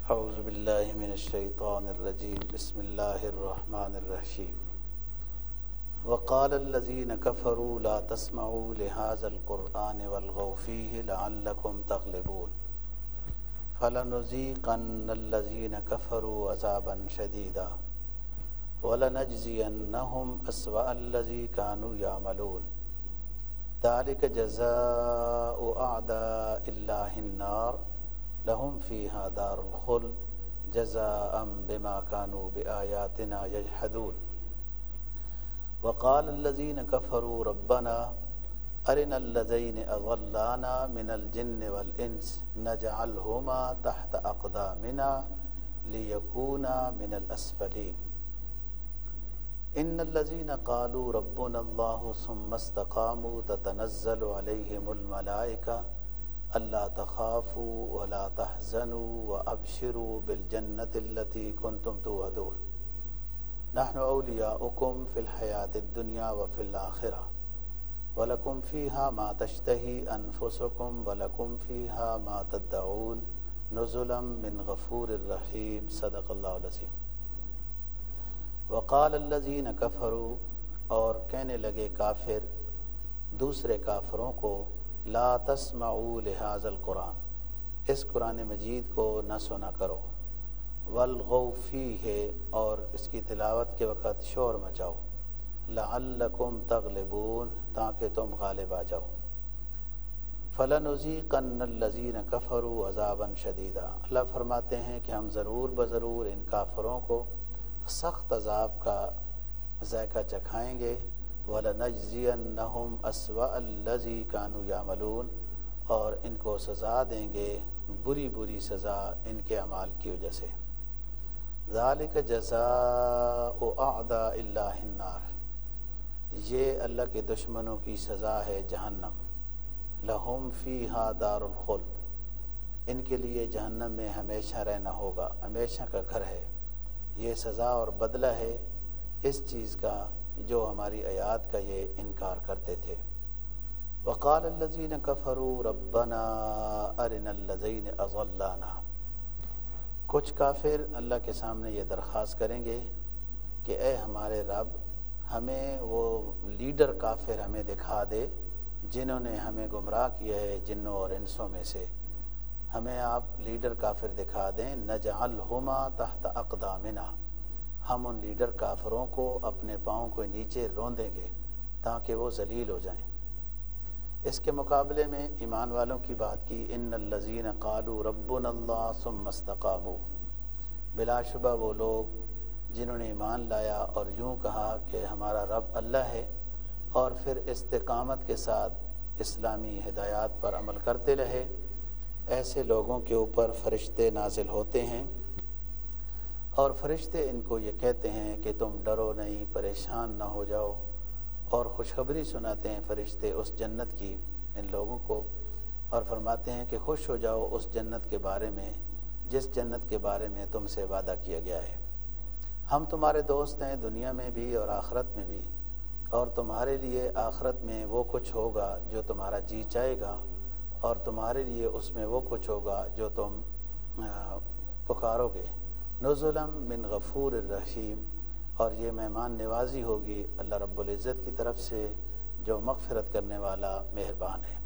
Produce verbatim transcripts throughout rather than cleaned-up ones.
اعوذ باللہ من الشیطان الرجیم بسم اللہ الرحمن الرحیم وقال الذین کفروا لا تسمعوا لهذا القرآن والغوا فیہ لعلکم تغلبون فلنذیقن الذین کفروا عذابا شدیدا ولنجزینہم اسوأ الذی کانوا یعملون ذلک جزاء اعداء اللہ النار لهم فيها دار الخلد جزاء بما كانوا بآياتنا يجحدون وقال الذين كفروا ربنا أرنا الذين أضلانا من الجن والإنس نجعلهما تحت أقدامنا ليكونا من الأسفلين إن الذين قالوا ربنا الله ثم استقاموا تتنزل عليهم الملائكة ألا تخافوا ولا تحزنوا وأبشروا بالجنة التي كنتم توعدون نحن أولياؤكم في الحياة الدنيا وفي الآخرة ولكم فيها ما تشتهي أنفسكم ولكم فيها ما تدعون نزلا من غفور رحيم صدق الله العظيم وقال الذين كفروا اور کہنے لگے کافر دوسرے کافروں کو لا تسمعوا لهذا القرآن اس قرآن مجید کو نہ سنا کرو والغوا فیہ اور اس کی تلاوت کے وقت شور مچاؤ لعلکم تغلبون تاکہ تم غالب آ جاؤ فلنذیقن الذین کفروا عذابا شدیدا اللہ فرماتے ہیں کہ ہم ضرور بضرور ان کافروں کو سخت عذاب کا ذائقہ چکھائیں گے وَلَنَجْزِيَنَّهُمْ أَسْوَأَ الَّذِي كَانُوا يَعْمَلُونَ اور ان کو سزا دیں گے بری بری سزا ان کے اعمال کی وجہ سے ذَلِكَ جَزَاءُ أَعْدَاءِ اللَّهِ النَّارِ یہ اللہ کے دشمنوں کی سزا ہے جہنم لَهُمْ فِيهَا دَارُ الْخُلْدِ ان کے لیے جہنم میں ہمیشہ رہنا ہوگا ہمیشہ کا گھر ہے یہ سزا اور بدلہ ہے اس چیز کا جو ہماری آیات کا یہ انکار کرتے تھے وقال الذین کفروا ربنا ارنا الذین اضلانا کچھ کافر اللہ کے سامنے یہ درخواست کریں گے کہ اے ہمارے رب ہمیں وہ لیڈر کافر ہمیں دکھا دے جنہوں نے ہمیں گمراہ کیا ہے جنوں اور انسوں میں سے ہمیں آپ لیڈر کافر دکھا دیں نجعلہما تحت اقدامنا ہم ان لیڈر کافروں کو اپنے پاؤں کو نیچے روندیں گے تاکہ وہ ذلیل ہو جائیں اس کے مقابلے میں ایمان والوں کی بات کی ان الذین قالوا ربنا اللہ ثم استقاموا بلا شبہ وہ لوگ جنہوں نے ایمان لایا اور یوں کہا کہ ہمارا رب اللہ ہے اور پھر استقامت کے ساتھ اسلامی ہدایات پر عمل کرتے رہے ایسے لوگوں کے اوپر فرشتے نازل ہوتے ہیں اور فرشتے ان کو یہ کہتے ہیں کہ تم ڈرو نہیں پریشان نہ ہو جاؤ اور خوشخبری سناتے ہیں فرشتے اس جنت کی ان لوگوں کو اور فرماتے ہیں کہ خوش ہو جاؤ اس جنت کے بارے میں جس جنت کے بارے میں تم سے وعدہ کیا گیا ہے ہم تمہارے دوست ہیں دنیا میں بھی اور آخرت میں بھی اور تمہارے لیے آخرت میں وہ کچھ ہوگا جو تمہارا جی چاہے گا اور تمہارے لیے اس میں وہ کچھ ہوگا جو تم پکارو گے نزلا من غفور الرحیم اور یہ مہمان نوازی ہوگی اللہ رب العزت کی طرف سے جو مغفرت کرنے والا مہربان ہے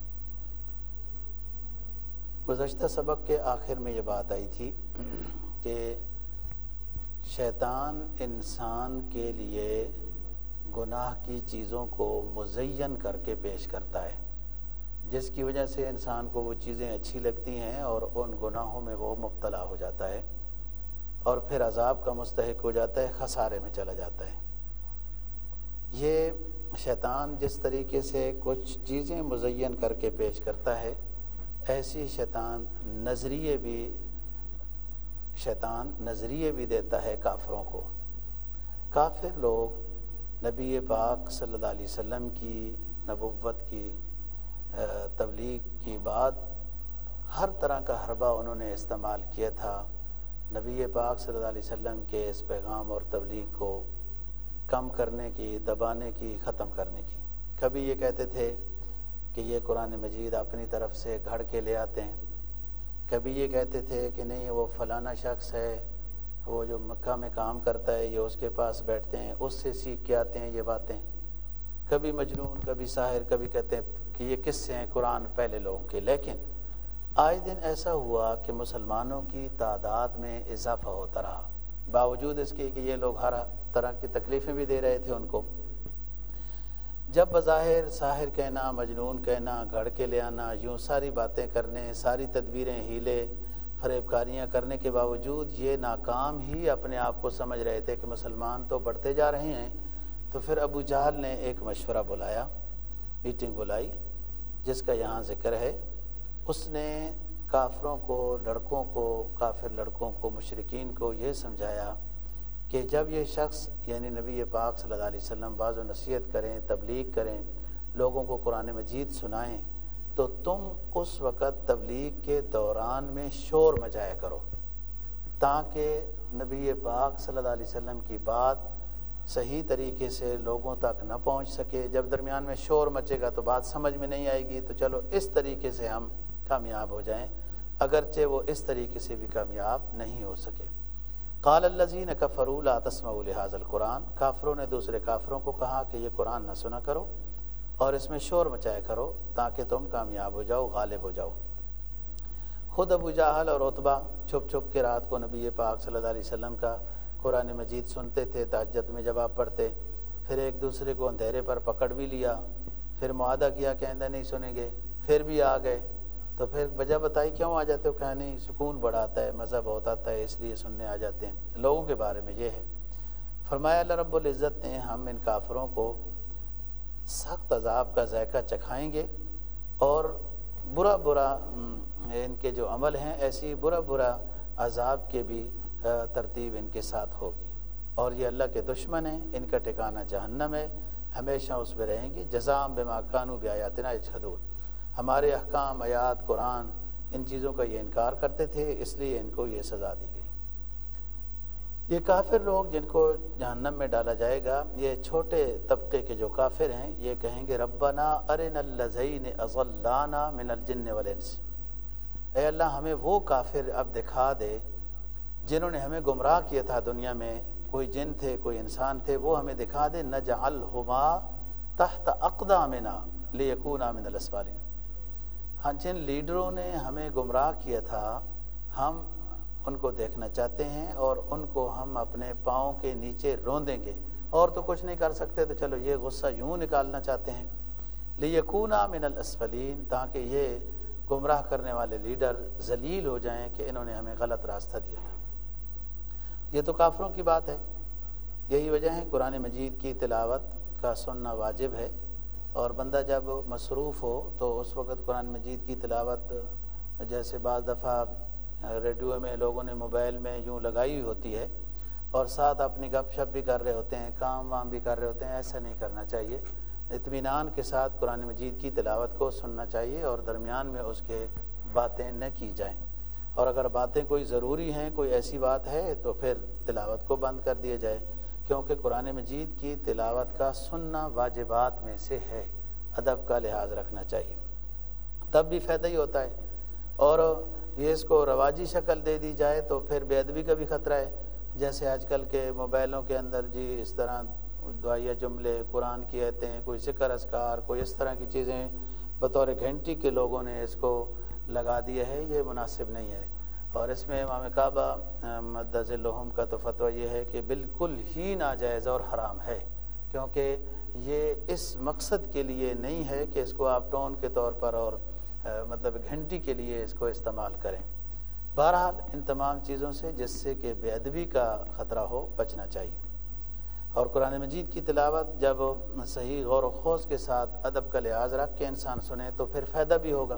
گزشتہ سبق کے آخر میں یہ بات آئی تھی کہ شیطان انسان کے لیے گناہ کی چیزوں کو مزین کر کے پیش کرتا ہے جس کی وجہ سے انسان کو وہ چیزیں اچھی لگتی ہیں اور ان گناہوں میں وہ مبتلا ہو جاتا ہے اور پھر عذاب کا مستحق ہو جاتا ہے خسارے میں چلا جاتا ہے یہ شیطان جس طریقے سے کچھ چیزیں مزین کر کے پیش کرتا ہے ایسی شیطان نظریے بھی شیطان نظریے بھی دیتا ہے کافروں کو کافر لوگ نبی پاک صلی اللہ علیہ وسلم کی نبوت کی تبلیغ کی بعد ہر طرح کا حربہ انہوں نے استعمال کیا تھا نبی پاک صلی اللہ علیہ وسلم کے اس پیغام اور تبلیغ کو کم کرنے کی دبانے کی ختم کرنے کی کبھی یہ کہتے تھے کہ یہ قرآن مجید اپنی طرف سے گھڑ کے لے آتے ہیں کبھی یہ کہتے تھے کہ نہیں وہ فلانا شخص ہے، وہ جو مکہ میں کام کرتا ہے، یہ اس کے پاس بیٹھتے ہیں، اس سے سیکھ کے آتے ہیں یہ باتیں. کبھی مجنون، کبھی ساحر، کبھی کہتے ہیں کہ یہ کس سے ہیں قرآن پہلے لوگوں کے. لیکن آج دن ایسا ہوا کہ مسلمانوں کی تعداد میں اضافہ ہوتا رہا، باوجود اس کے کہ یہ لوگ ہر طرح کی تکلیفیں بھی دے رہے تھے ان کو. جب بظاہر ساحر کہنا، مجنون کہنا، گھڑ کے لے آنا، یوں ساری باتیں کرنے، ساری تدبیریں، ہیلے فریب کاریاں کرنے کے باوجود یہ ناکام ہی اپنے آپ کو سمجھ رہے تھے کہ مسلمان تو بڑھتے جا رہے ہیں. تو پھر ابو جہل نے ایک مشورہ بلایا، میٹنگ بلائی جس کا یہاں ذکر ہے. اس نے کافروں کو، لڑکوں کو، کافر لڑکوں کو، مشرکین کو یہ سمجھایا کہ جب یہ شخص یعنی نبی پاک صلی اللہ علیہ وسلم بعض و نصیحت کریں، تبلیغ کریں، لوگوں کو قرآن مجید سنائیں، تو تم اس وقت تبلیغ کے دوران میں شور مچایا کرو تاکہ نبی پاک صلی اللہ علیہ وسلم کی بات صحیح طریقے سے لوگوں تک نہ پہنچ سکے. جب درمیان میں شور مچے گا تو بات سمجھ میں نہیں آئے گی. تو چلو اس طریقے سے ہم کامیاب ہو جائیں، اگرچہ وہ اس طریقے سے بھی کامیاب نہیں ہو سکے. قال الذین کفروا لا تسمعوا لهذا القرآن، کافروں نے دوسرے کافروں کو کہا کہ یہ قرآن نہ سنا کرو اور اس میں شور مچایا کرو تاکہ تم کامیاب ہو جاؤ، غالب ہو جاؤ. خود ابو جہل اور عتبہ چھپ چھپ کے رات کو نبی پاک صلی اللہ علیہ وسلم کا قرآن مجید سنتے تھے. تہجد میں جب آپ پڑھتے، پھر ایک دوسرے کو اندھیرے پر پکڑ بھی لیا، پھر معاہدہ کیا کہ آئندہ نہیں سنیں گے، پھر بھی آ گئے. تو پھر وجہ بتائی کیوں آ جاتے ہو؟ کہا نہیں سکون بڑا آتا ہے، مزہ بہت آتا ہے، اس لیے سننے آ جاتے ہیں. لوگوں کے بارے میں یہ ہے. فرمایا اللہ رب العزت نے ہم ان کافروں کو سخت عذاب کا ذائقہ چکھائیں گے اور برا برا ان کے جو عمل ہیں ایسی برا برا عذاب کے بھی ترتیب ان کے ساتھ ہوگی. اور یہ اللہ کے دشمن ہیں، ان کا ٹھکانہ جہنم ہے، ہمیشہ اس میں رہیں گے. جزاء بما کانوا بآیاتنا یجحدون، ہمارے احکام، آیات، قرآن، ان چیزوں کا یہ انکار کرتے تھے، اس لیے ان کو یہ سزا دی گئی. یہ کافر لوگ جن کو جہنم میں ڈالا جائے گا، یہ چھوٹے طبقے کے جو کافر ہیں، یہ کہیں گے ربنا ارنا اللذین اضلانا من الجن والانس، اے اللہ ہمیں وہ کافر اب دکھا دے جنہوں نے ہمیں گمراہ کیا تھا دنیا میں، کوئی جن تھے، کوئی انسان تھے، وہ ہمیں دکھا دے. نجعلہما تحت اقدامنا لیکونا من الاسفلین، ہاں جن لیڈروں نے ہمیں گمراہ کیا تھا ہم ان کو دیکھنا چاہتے ہیں اور ان کو ہم اپنے پاؤں کے نیچے روندیں گے، اور تو کچھ نہیں کر سکتے، تو چلو یہ غصہ یوں نکالنا چاہتے ہیں. لیکونا من الاسفلین، تاکہ یہ گمراہ کرنے والے لیڈر ذلیل ہو جائیں کہ انہوں نے ہمیں غلط راستہ دیا تھا. یہ تو کافروں کی بات ہے. یہی وجہ ہے قرآن مجید کی تلاوت کا سننا واجب ہے، اور بندہ جب مصروف ہو تو اس وقت قرآن مجید کی تلاوت، جیسے بعض دفعہ ریڈیو میں لوگوں نے موبائل میں یوں لگائی ہوئی ہوتی ہے اور ساتھ اپنی گپ شپ بھی کر رہے ہوتے ہیں، کام وام بھی کر رہے ہوتے ہیں، ایسا نہیں کرنا چاہیے. اطمینان کے ساتھ قرآن مجید کی تلاوت کو سننا چاہیے اور درمیان میں اس کے باتیں نہ کی جائیں. اور اگر باتیں کوئی ضروری ہیں، کوئی ایسی بات ہے، تو پھر تلاوت کو بند کر دیا جائے، کیونکہ قرآن مجید کی تلاوت کا سننا واجبات میں سے ہے. ادب کا لحاظ رکھنا چاہیے، تب بھی فائدہ ہی ہوتا ہے. اور یہ اس کو رواجی شکل دے دی جائے تو پھر بے ادبی کا بھی خطرہ ہے. جیسے آج کل کے موبائلوں کے اندر جی اس طرح دعائیہ جملے، قرآن کی آیتیں، کوئی ذکر اذکار، کوئی اس طرح کی چیزیں بطور گھنٹی کے لوگوں نے اس کو لگا دیا ہے، یہ مناسب نہیں ہے. اور اس میں امام کعبہ مدظ لہم کا تو فتویٰ یہ ہے کہ بالکل ہی ناجائز اور حرام ہے، کیونکہ یہ اس مقصد کے لیے نہیں ہے کہ اس کو آپ ٹون کے طور پر اور مطلب گھنٹی کے لیے اس کو استعمال کریں. بہرحال ان تمام چیزوں سے جس سے کہ بے ادبی کا خطرہ ہو بچنا چاہیے. اور قرآن مجید کی تلاوت جب صحیح غور و خوض کے ساتھ ادب کا لحاظ رکھ کے انسان سنے تو پھر فائدہ بھی ہوگا.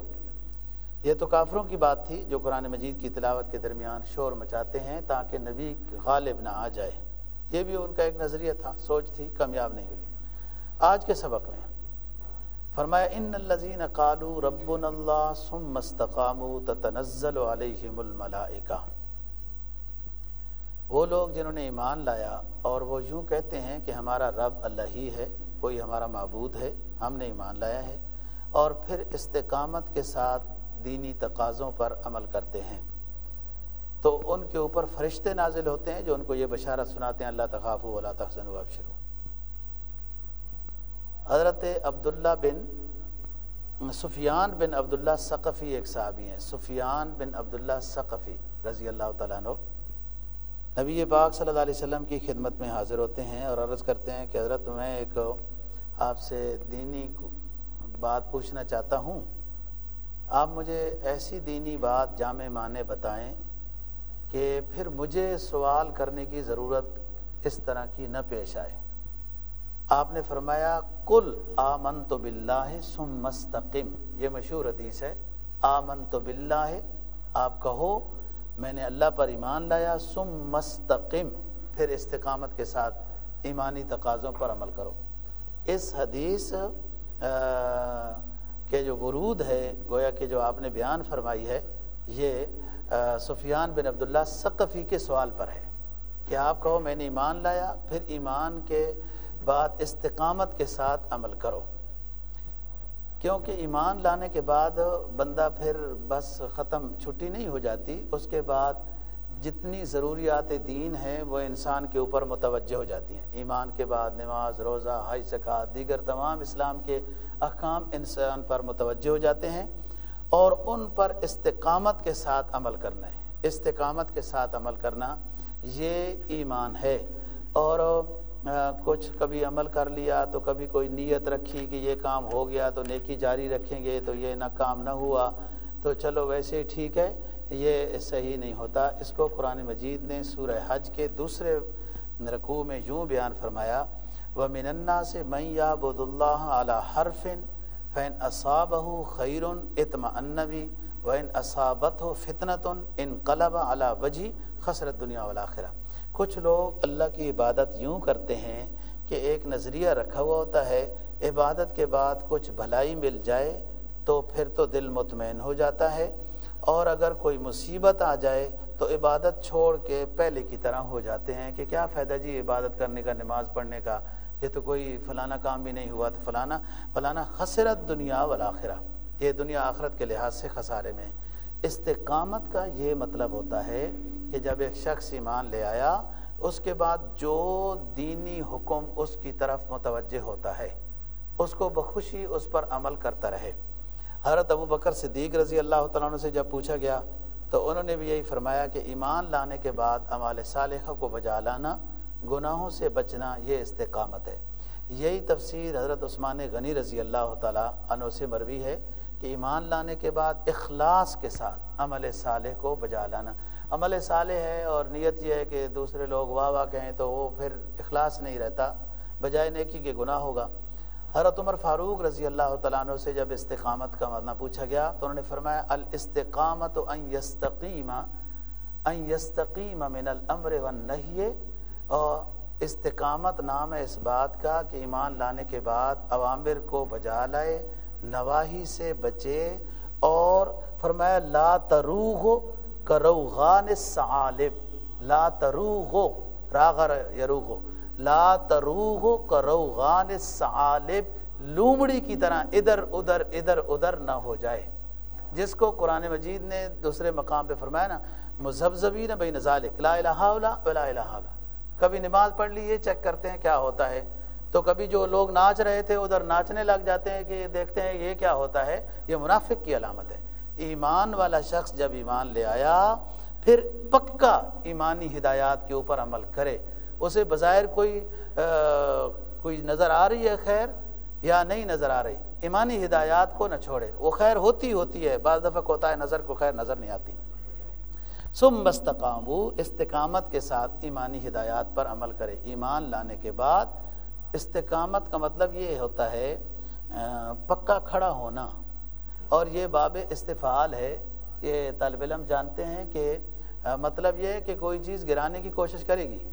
یہ تو کافروں کی بات تھی جو قرآن مجید کی تلاوت کے درمیان شور مچاتے ہیں تاکہ نبی غالب نہ آ جائے. یہ بھی ان کا ایک نظریہ تھا، سوچ تھی، کامیاب نہیں ہوئی. آج کے سبق میں فرمایا ان الذین قالوا ربنا اللہ ثم استقاموا تتنزل علیہم الملائکہ، وہ لوگ جنہوں نے ایمان لایا اور وہ یوں کہتے ہیں کہ ہمارا رب اللہ ہی ہے، کوئی ہمارا معبود ہے، ہم نے ایمان لایا ہے، اور پھر استقامت کے ساتھ دینی تقاضوں پر عمل کرتے ہیں تو ان کے اوپر فرشتے نازل ہوتے ہیں جو ان کو یہ بشارت سناتے ہیں اللہ تخافوا ولا تحزنوا وابشروا۔ حضرت عبداللہ بن سفیان بن عبداللہ ثقفی ایک صحابی ہیں، سفیان بن عبداللہ ثقفی رضی اللہ تعالیٰ عنہ، نبی پاک صلی اللہ علیہ وسلم کی خدمت میں حاضر ہوتے ہیں اور عرض کرتے ہیں کہ حضرت میں ایک آپ سے دینی بات پوچھنا چاہتا ہوں، آپ مجھے ایسی دینی بات جامع معنی بتائیں کہ پھر مجھے سوال کرنے کی ضرورت اس طرح کی نہ پیش آئے۔ آپ نے فرمایا قل آمنت باللہ ثم استقم، یہ مشہور حدیث ہے، آمنت باللہ، آپ کہو میں نے اللہ پر ایمان لایا، ثم استقم، پھر استقامت کے ساتھ ایمانی تقاضوں پر عمل کرو۔ اس حدیث کے جو ورود ہے گویا کہ جو آپ نے بیان فرمائی ہے یہ سفیان بن عبداللہ ثقفی کے سوال پر ہے کہ آپ کہو میں نے ایمان لایا، پھر ایمان کے بعد استقامت کے ساتھ عمل کرو، کیونکہ ایمان لانے کے بعد بندہ پھر بس ختم، چھٹی نہیں ہو جاتی، اس کے بعد جتنی ضروریات دین ہیں وہ انسان کے اوپر متوجہ ہو جاتی ہیں۔ ایمان کے بعد نماز، روزہ، حج، زکوٰۃ، دیگر تمام اسلام کے احکام انسان پر متوجہ ہو جاتے ہیں اور ان پر استقامت کے ساتھ عمل کرنا ہے۔ استقامت کے ساتھ عمل کرنا یہ ایمان ہے۔ اور کچھ کبھی عمل کر لیا تو کبھی کوئی نیت رکھی کہ یہ کام ہو گیا تو نیکی جاری رکھیں گے، تو یہ نہ کام نہ ہوا تو چلو ویسے ہی ٹھیک ہے، یہ صحیح نہیں ہوتا۔ اس کو قرآن مجید نے سورہ حج کے دوسرے رکوع میں یوں بیان فرمایا، وَمِنَ النَّاسِ مَن يَعْبُدُ اللَّهَ عَلَى حَرْفٍ فَإِنْ أَصَابَهُ خَيْرٌ اطْمَأَنَّ بِهِ وَإِنْ أَصَابَتْهُ فِتْنَةٌ انقلب عَلَى وَجْهِهِ خَسِرَ الدُّنْيَا وَالْآخِرَةَ۔ کچھ لوگ اللہ کی عبادت یوں کرتے ہیں کہ ایک نظریہ رکھا ہوا ہوتا ہے، عبادت کے بعد کچھ بھلائی مل جائے تو پھر تو دل مطمئن ہو جاتا ہے، اور اگر کوئی مصیبت آ جائے تو عبادت چھوڑ کے پہلے کی طرح ہو جاتے ہیں کہ کیا فائدہ جی عبادت کرنے کا، نماز پڑھنے کا، یہ تو کوئی فلانا کام بھی نہیں ہوا، تو فلانا فلانا خسرت دنیا والآخرہ، یہ دنیا آخرت کے لحاظ سے خسارے میں ہے۔ استقامت کا یہ مطلب ہوتا ہے کہ جب ایک شخص ایمان لے آیا اس کے بعد جو دینی حکم اس کی طرف متوجہ ہوتا ہے اس کو بخوشی اس پر عمل کرتا رہے۔ حضرت ابو بکر صدیق رضی اللہ تعالیٰ عنہ سے جب پوچھا گیا تو انہوں نے بھی یہی فرمایا کہ ایمان لانے کے بعد اعمال صالحہ کو بجا لانا، گناہوں سے بچنا، یہ استقامت ہے۔ یہی تفسیر حضرت عثمان غنی رضی اللہ تعالیٰ عنہ سے مروی ہے کہ ایمان لانے کے بعد اخلاص کے ساتھ عمل صالح کو بجا لانا۔ عمل صالح ہے اور نیت یہ ہے کہ دوسرے لوگ واہ واہ کہیں تو وہ پھر اخلاص نہیں رہتا، بجائے نیکی کے گناہ ہوگا۔ حضرت عمر فاروق رضی اللہ تعالیٰ عنہ سے جب استقامت کا معنی پوچھا گیا تو انہوں نے فرمایا الاستقامت ان یستقیم ان یستقیم من الامر والنہی، اور استقامت نام ہے اس بات کا کہ ایمان لانے کے بعد اوامر کو بجا لائے، نواہی سے بچے، اور فرمایا لا تروغ کروغان الثعالب، لا تروغ راغر یروغ، لا تروغ کروغان الثعالب، لومڑی کی طرح ادھر ادھر ادھر ادھر نہ ہو جائے، جس کو قرآن مجید نے دوسرے مقام پہ فرمایا نا مذبذبین بین ذالک لا الہ الا ولا الہ الا۔ کبھی نماز پڑھ لی یہ چیک کرتے ہیں کیا ہوتا ہے، تو کبھی جو لوگ ناچ رہے تھے ادھر ناچنے لگ جاتے ہیں کہ دیکھتے ہیں یہ کیا ہوتا ہے، یہ منافق کی علامت ہے۔ ایمان والا شخص جب ایمان لے آیا پھر پکا ایمانی ہدایات کے اوپر عمل کرے، اسے بظاہر کوئی کوئی نظر آ رہی ہے خیر یا نہیں نظر آ رہی، ایمانی ہدایات کو نہ چھوڑے، وہ خیر ہوتی ہوتی ہے، بعض دفعہ کوتا ہے نظر کو خیر نظر نہیں آتی۔ ثم استقاموا، استقامت کے ساتھ ایمانی ہدایات پر عمل کرے۔ ایمان لانے کے بعد استقامت کا مطلب یہ ہوتا ہے پکا کھڑا ہونا، اور یہ باب استفعال ہے، یہ طالب علم جانتے ہیں کہ مطلب یہ ہے کہ کوئی چیز گرانے کی کوشش کرے گی،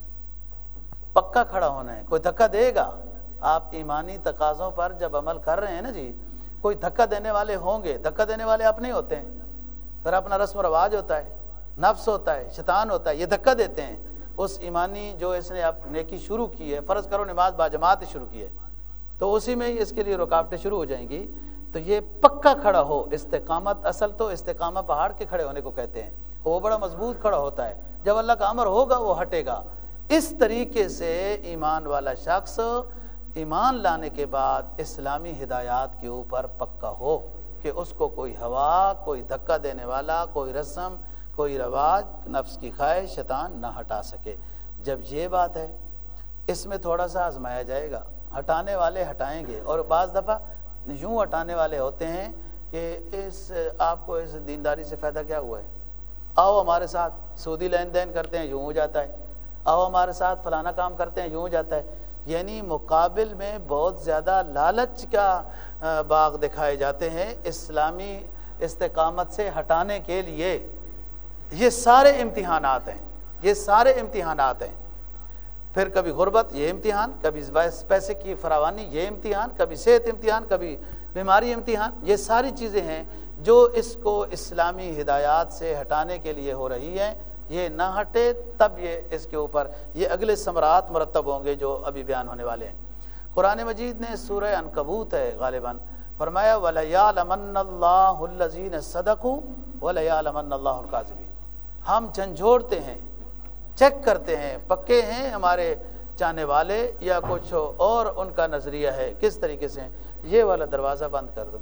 پکا کھڑا ہونا ہے، کوئی دھکا دے گا۔ آپ ایمانی تقاضوں پر جب عمل کر رہے ہیں نا جی، کوئی دھکا دینے والے ہوں گے، دھکا دینے والے اپنے ہوتے ہیں، پھر اپنا رسم و رواج ہوتا ہے، نفس ہوتا ہے، شیطان ہوتا ہے، یہ دھکا دیتے ہیں اس ایمانی جو اس نے اب نیکی شروع کی ہے، فرض کرو نماز باجماعت شروع کی ہے تو اسی میں ہی اس کے لیے رکاوٹیں شروع ہو جائیں گی۔ تو یہ پکا کھڑا ہو. استقامت اصل تو استقامہ پہاڑ کے کھڑے ہونے کو کہتے ہیں. وہ بڑا مضبوط کھڑا ہوتا ہے. جب اللہ کا امر ہوگا وہ ہٹے گا. اس طریقے سے ایمان والا شخص ایمان لانے کے بعد اسلامی ہدایات کے اوپر پکا ہو کہ اس کو کوئی ہوا، کوئی دھکا دینے والا، کوئی رسم، کوئی رواج، نفس کی خواہش، شیطان نہ ہٹا سکے. جب یہ بات ہے اس میں تھوڑا سا آزمایا جائے گا. ہٹانے والے ہٹائیں گے، اور بعض دفعہ یوں ہٹانے والے ہوتے ہیں کہ اس آپ کو اس دینداری سے فائدہ کیا ہوا ہے، آؤ ہمارے ساتھ سودی لین دین کرتے ہیں، یوں ہو جاتا ہے. آؤ ہمارے ساتھ فلانا کام کرتے ہیں، یوں ہو جاتا ہے. یعنی مقابل میں بہت زیادہ لالچ کا باغ دکھائے جاتے ہیں اسلامی استقامت سے ہٹانے کے لیے. یہ سارے امتحانات ہیں، یہ سارے امتحانات ہیں. پھر کبھی غربت یہ امتحان، کبھی پیسے کی فراوانی یہ امتحان، کبھی صحت امتحان، کبھی بیماری امتحان. یہ ساری چیزیں ہیں جو اس کو اسلامی ہدایات سے ہٹانے کے لیے ہو رہی ہیں. یہ نہ ہٹے تب یہ اس کے اوپر یہ اگلے ثمرات مرتب ہوں گے جو ابھی بیان ہونے والے ہیں. قرآن مجید نے سورہ عنکبوت ہے غالباً فرمایا وَلَيَعْلَمَنَّ اللَّهُ الَّذِينَ صَدَقُوا وَلَيَعْلَمَنَّ اللَّهُ الْكَاذِبِينَ. ہم جھنجھوڑتے ہیں، چیک کرتے ہیں پکے ہیں ہمارے چاہنے والے یا کچھ اور ان کا نظریہ ہے کس طریقے سے. یہ والا دروازہ بند کر دو.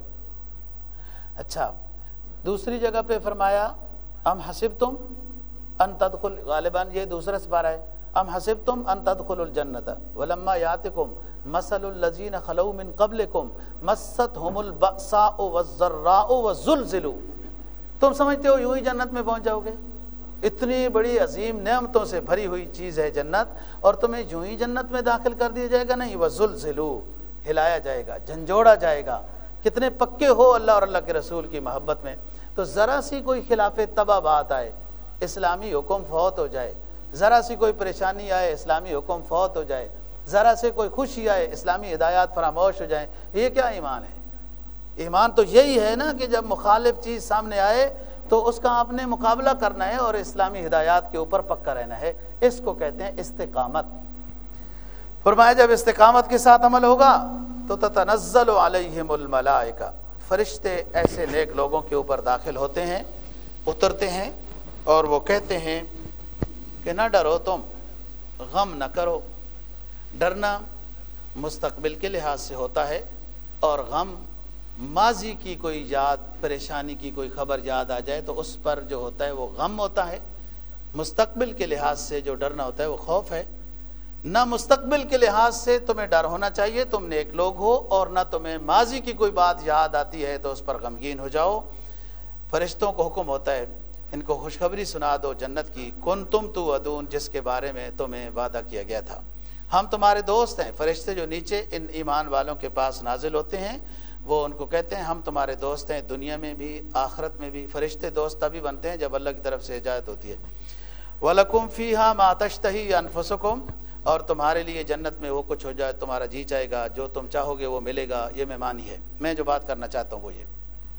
اچھا دوسری جگہ پہ فرمایا ام حسبتم ان تدخل، غالباً یہ دوسرا سپارہ ہے، ام حسبتم ان تدخلوا الجنۃ ولما یاتکم مثل الذین خلو من قبلکم مستهم البأساء والضراء وزلزلوا. تم سمجھتے ہو یوں ہی جنت میں پہنچ جاؤ گے؟ اتنی بڑی عظیم نعمتوں سے بھری ہوئی چیز ہے جنت، اور تمہیں یوں ہی جنت میں داخل کر دیا جائے گا؟ نہیں، وزلزلوا، ہلایا جائے گا، جھنجھوڑا جائے گا. کتنے پکے ہو اللہ اور اللہ کے رسول کی محبت میں. تو ذرا سی کوئی خلاف طبع بات آئے، اسلامی حکم فوت ہو جائے، ذرا سی کوئی پریشانی آئے، اسلامی حکم فوت ہو جائے، ذرا سے کوئی خوشی آئے، اسلامی ہدایات فراموش ہو جائیں. یہ کیا ایمان ہے؟ ایمان تو یہی ہے نا کہ جب مخالف چیز سامنے آئے تو اس کا آپ نے مقابلہ کرنا ہے اور اسلامی ہدایات کے اوپر پکا رہنا ہے. اس کو کہتے ہیں استقامت. فرمایا جب استقامت کے ساتھ عمل ہوگا تو تتنزل علیہم الملائکہ، فرشتے ایسے نیک لوگوں کے اوپر داخل ہوتے ہیں، اترتے ہیں، اور وہ کہتے ہیں کہ نہ ڈرو، تم غم نہ کرو. ڈرنا مستقبل کے لحاظ سے ہوتا ہے، اور غم ماضی کی کوئی یاد، پریشانی کی کوئی خبر یاد آ جائے تو اس پر جو ہوتا ہے وہ غم ہوتا ہے. مستقبل کے لحاظ سے جو ڈرنا ہوتا ہے وہ خوف ہے. نہ مستقبل کے لحاظ سے تمہیں ڈر ہونا چاہیے، تم نیک لوگ ہو، اور نہ تمہیں ماضی کی کوئی بات یاد آتی ہے تو اس پر غمگین ہو جاؤ. فرشتوں کو حکم ہوتا ہے ان کو خوشخبری سنا دو جنت کی، کنتم توعدون، جس کے بارے میں تمہیں وعدہ کیا گیا تھا. ہم تمہارے دوست ہیں. فرشتے جو نیچے ان ایمان والوں کے پاس نازل ہوتے ہیں وہ ان کو کہتے ہیں ہم تمہارے دوست ہیں، دنیا میں بھی آخرت میں بھی. فرشتے دوست تبھی بنتے ہیں جب اللہ کی طرف سے ہدایت ہوتی ہے. وَلَكُمْ فِيهَا مَا تَشْتَهِي أَنفُسُكُمْ، اور تمہارے لیے جنت میں وہ کچھ ہو جائے تمہارا جی چاہے گا، جو تم چاہو گے وہ ملے گا. یہ مہمانی ہے. میں جو بات کرنا چاہتا ہوں وہ یہ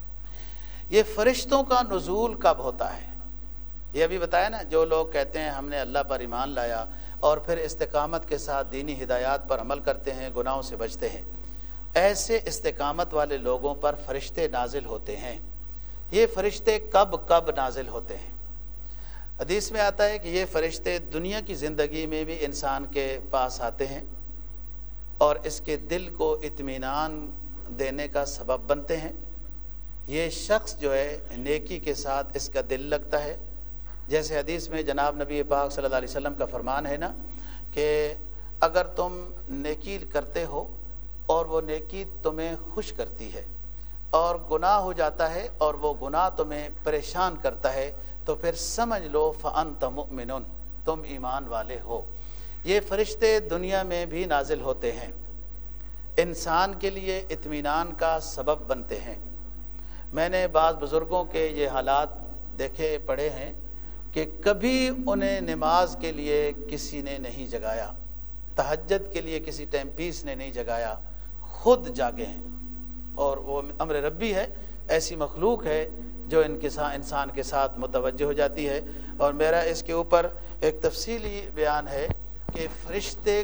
یہ فرشتوں کا نزول کب ہوتا ہے. یہ ابھی بتایا نا، جو لوگ کہتے ہیں ہم نے اللہ پر ایمان لایا اور پھر استقامت کے ساتھ دینی ہدایات پر عمل کرتے ہیں، گناہوں سے بچتے ہیں، ایسے استقامت والے لوگوں پر فرشتے نازل ہوتے ہیں. یہ فرشتے کب کب نازل ہوتے ہیں؟ حدیث میں آتا ہے کہ یہ فرشتے دنیا کی زندگی میں بھی انسان کے پاس آتے ہیں اور اس کے دل کو اطمینان دینے کا سبب بنتے ہیں. یہ شخص جو ہے نیکی کے ساتھ اس کا دل لگتا ہے. جیسے حدیث میں جناب نبی پاک صلی اللہ علیہ وسلم کا فرمان ہے نا کہ اگر تم نیکی کرتے ہو اور وہ نیکی تمہیں خوش کرتی ہے، اور گناہ ہو جاتا ہے اور وہ گناہ تمہیں پریشان کرتا ہے، تو پھر سمجھ لو فَأَنْتَ مُؤْمِنٌ، تم ایمان والے ہو. یہ فرشتے دنیا میں بھی نازل ہوتے ہیں، انسان کے لیے اطمینان کا سبب بنتے ہیں. میں نے بعض بزرگوں کے یہ حالات دیکھے پڑھے ہیں کہ کبھی انہیں نماز کے لیے کسی نے نہیں جگایا، تہجد کے لیے کسی ٹائم پیس نے نہیں جگایا، خود جاگے ہیں. اور وہ امر ربی ہے، ایسی مخلوق ہے جو ان کے ساتھ انسان کے ساتھ متوجہ ہو جاتی ہے. اور میرا اس کے اوپر ایک تفصیلی بیان ہے کہ فرشتے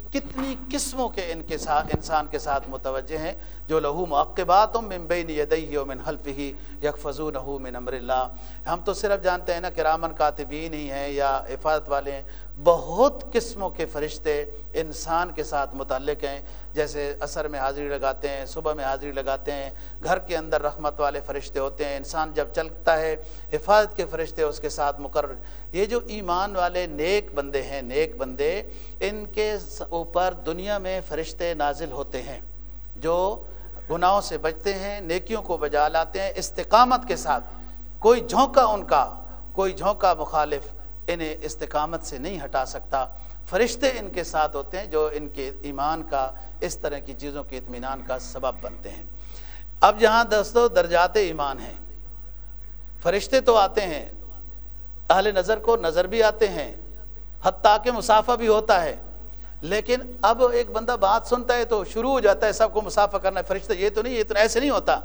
کتنی قسموں کے ان کے ساتھ انسان کے ساتھ متوجہ ہیں جو لہو معقبات من بین یدیہ ومن خلفہ یحفظونہ من امر اللہ. ہم تو صرف جانتے ہیں نا کرامن کاتبین ہی ہیں یا حفاظت والے ہیں. بہت قسموں کے فرشتے انسان کے ساتھ متعلق ہیں. جیسے عصر میں حاضری لگاتے ہیں، صبح میں حاضری لگاتے ہیں، گھر کے اندر رحمت والے فرشتے ہوتے ہیں، انسان جب چلتا ہے حفاظت کے فرشتے اس کے ساتھ مقرر. یہ جو ایمان والے نیک بندے ہیں، نیک بندے، ان کے اوپر دنیا میں فرشتے نازل ہوتے ہیں جو گناہوں سے بچتے ہیں، نیکیوں کو بجا لاتے ہیں استقامت کے ساتھ. کوئی جھونکا ان کا کوئی جھونکا مخالف انہیں استقامت سے نہیں ہٹا سکتا. فرشتے ان کے ساتھ ہوتے ہیں جو ان کے ایمان کا، اس طرح کی چیزوں کے اطمینان کا سبب بنتے ہیں. اب یہاں دوستو درجات ایمان ہیں. فرشتے تو آتے ہیں، اہل نظر کو نظر بھی آتے ہیں، حتیٰ کہ مصافحہ بھی ہوتا ہے. لیکن اب ایک بندہ بات سنتا ہے تو شروع ہو جاتا ہے سب کو مصافحہ کرنا. فرشتے یہ تو نہیں، یہ تو ایسے نہیں ہوتا.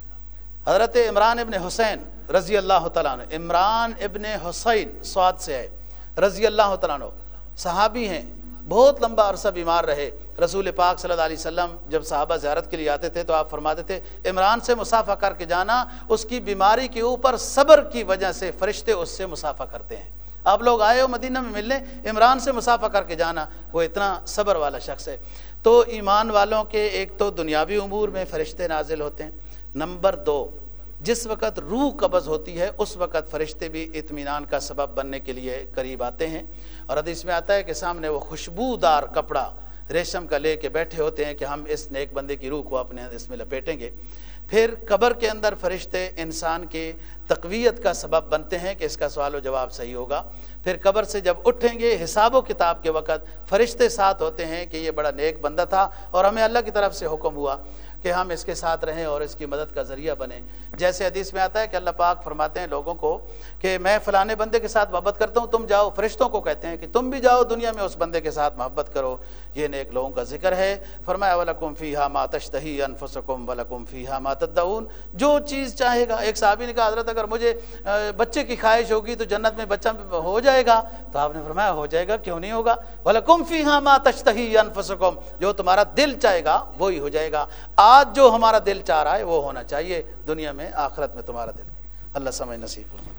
حضرت عمران ابن حسین رضی اللہ تعالیٰ عنہ، عمران ابن حسین سعد سے ہے رضی اللہ تعالیٰ عنہ، صحابی ہیں، بہت لمبا عرصہ بیمار رہے. رسول پاک صلی اللہ علیہ وسلم جب صحابہ زیارت کے لیے آتے تھے تو آپ فرماتے تھے عمران سے مصافحہ کر کے جانا، اس کی بیماری کے اوپر صبر کی وجہ سے فرشتے اس سے مصافحہ کرتے ہیں. آپ لوگ آئے ہو مدینہ میں ملنے، عمران سے مصافحہ کر کے جانا، وہ اتنا صبر والا شخص ہے. تو ایمان والوں کے ایک تو دنیاوی امور میں فرشتے نازل ہوتے ہیں. نمبر دو، جس وقت روح قبض ہوتی ہے اس وقت فرشتے بھی اطمینان کا سبب بننے کے لیے قریب آتے ہیں. اور حدیث میں آتا ہے کہ سامنے وہ خوشبودار کپڑا ریشم کا لے کے بیٹھے ہوتے ہیں کہ ہم اس نیک بندے کی روح کو اپنے اس میں لپیٹیں گے. پھر قبر کے اندر فرشتے انسان کے تقویت کا سبب بنتے ہیں کہ اس کا سوال و جواب صحیح ہوگا. پھر قبر سے جب اٹھیں گے حساب و کتاب کے وقت فرشتے ساتھ ہوتے ہیں کہ یہ بڑا نیک بندہ تھا اور ہمیں اللہ کی طرف سے حکم ہوا کہ ہم اس کے ساتھ رہیں اور اس کی مدد کا ذریعہ بنیں. جیسے حدیث میں آتا ہے کہ اللہ پاک فرماتے ہیں لوگوں کو کہ میں فلانے بندے کے ساتھ محبت کرتا ہوں، تم جاؤ. فرشتوں کو کہتے ہیں کہ تم بھی جاؤ دنیا میں اس بندے کے ساتھ محبت کرو. یہ نیک لوگوں کا ذکر ہے. فرمایا وَلَكُمْ فِيهَا مَا تَشْتَهِي أَنفُسُكُمْ وَلَكُمْ فِيهَا مَا تَدَّعُونَ. جو چیز چاہے گا. ایک صحابی نے کہا حضرت اگر مجھے بچے کی خواہش ہوگی تو جنت میں بچہ ہو جائے گا؟ تو آپ نے فرمایا ہو جائے گا، کیوں نہیں ہوگا. وَلَكُمْ فِيهَا مَا تَشْتَهِي أَنفُسُكُمْ. جو تمہارا دل چاہے گا وہی ہو جائے گا. آج جو ہمارا دل چاہ رہا ہے وہ ہونا چاہیے دنیا میں، آخرت میں تمہارا دل. اللہ سمجھ نصیب ہو.